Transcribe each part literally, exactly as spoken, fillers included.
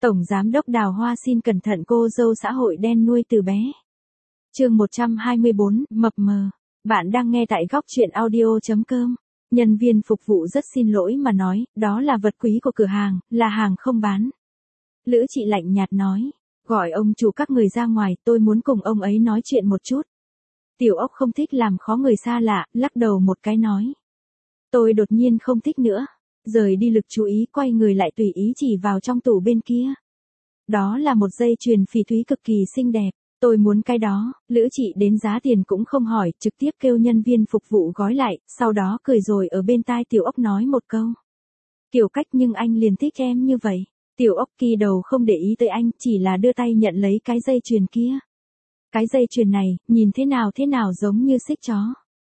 Tổng Giám đốc Đào Hoa xin cẩn thận cô dâu xã hội đen nuôi từ bé. Chương một trăm hai mươi bốn, mập mờ. Bạn đang nghe tại góc truyện audio chấm com. Nhân viên phục vụ rất xin lỗi mà nói, đó là vật quý của cửa hàng, là hàng không bán. Lữ Chị lạnh nhạt nói, gọi ông chủ các người ra ngoài, tôi muốn cùng ông ấy nói chuyện một chút. Tiểu Ốc không thích làm khó người xa lạ, lắc đầu một cái nói. Tôi đột nhiên không thích nữa. Rời đi lực chú ý, quay người lại tùy ý chỉ vào trong tủ bên kia. Đó là một dây chuyền phỉ thúy cực kỳ xinh đẹp. Tôi muốn cái đó. Lữ Chị đến giá tiền cũng không hỏi, trực tiếp kêu nhân viên phục vụ gói lại, sau đó cười rồi ở bên tai Tiểu Ốc nói một câu. Kiểu cách nhưng anh liền thích em như vậy. Tiểu Ốc kỳ đầu không để ý tới anh, chỉ là đưa tay nhận lấy cái dây chuyền kia. Cái dây chuyền này, nhìn thế nào thế nào giống như xích chó.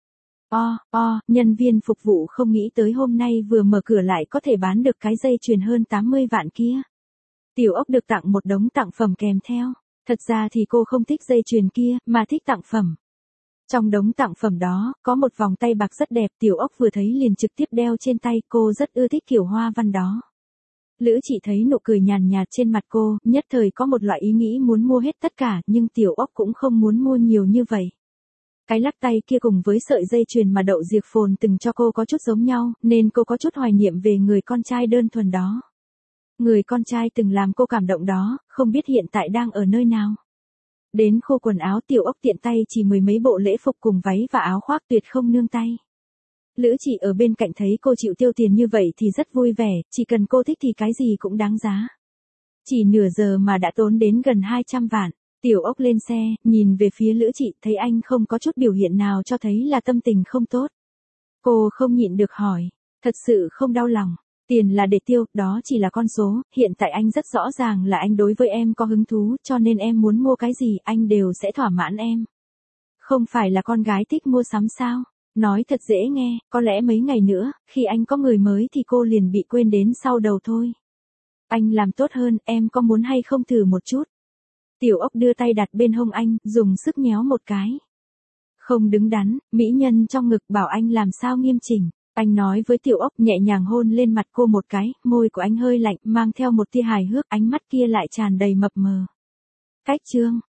O, o, nhân viên phục vụ không nghĩ tới hôm nay vừa mở cửa lại có thể bán được cái dây chuyền hơn tám mươi vạn kia. Tiểu Ốc được tặng một đống tặng phẩm kèm theo. Thật ra thì cô không thích dây chuyền kia, mà thích tặng phẩm. Trong đống tặng phẩm đó, có một vòng tay bạc rất đẹp, Tiểu Ốc vừa thấy liền trực tiếp đeo trên tay, cô rất ưa thích kiểu hoa văn đó. Lữ Chị thấy nụ cười nhàn nhạt trên mặt cô, nhất thời có một loại ý nghĩ muốn mua hết tất cả, nhưng Tiểu Ốc cũng không muốn mua nhiều như vậy. Cái lắc tay kia cùng với sợi dây chuyền mà Đậu Diệp Phồn từng cho cô có chút giống nhau, nên cô có chút hoài niệm về người con trai đơn thuần đó. Người con trai từng làm cô cảm động đó, không biết hiện tại đang ở nơi nào. Đến khô quần áo, Tiểu Ốc tiện tay chỉ mười mấy bộ lễ phục cùng váy và áo khoác tuyệt không nương tay. Lữ Chị ở bên cạnh thấy cô chịu tiêu tiền như vậy thì rất vui vẻ, chỉ cần cô thích thì cái gì cũng đáng giá. Chỉ nửa giờ mà đã tốn đến gần hai trăm vạn. Tiểu Ốc lên xe, nhìn về phía Lữ Chị, thấy anh không có chút biểu hiện nào cho thấy là tâm tình không tốt. Cô không nhịn được hỏi, thật sự không đau lòng, tiền là để tiêu, đó chỉ là con số, hiện tại anh rất rõ ràng là anh đối với em có hứng thú, cho nên em muốn mua cái gì anh đều sẽ thỏa mãn em. Không phải là con gái thích mua sắm sao? Nói thật dễ nghe, có lẽ mấy ngày nữa, khi anh có người mới thì cô liền bị quên đến sau đầu thôi. Anh làm tốt hơn, em có muốn hay không thử một chút? Tiểu Ốc đưa tay đặt bên hông anh, dùng sức nhéo một cái. Không đứng đắn, mỹ nhân trong ngực bảo anh làm sao nghiêm chỉnh. Anh nói với Tiểu Ốc, nhẹ nhàng hôn lên mặt cô một cái, môi của anh hơi lạnh, mang theo một tia hài hước, ánh mắt kia lại tràn đầy mập mờ. Cách chương,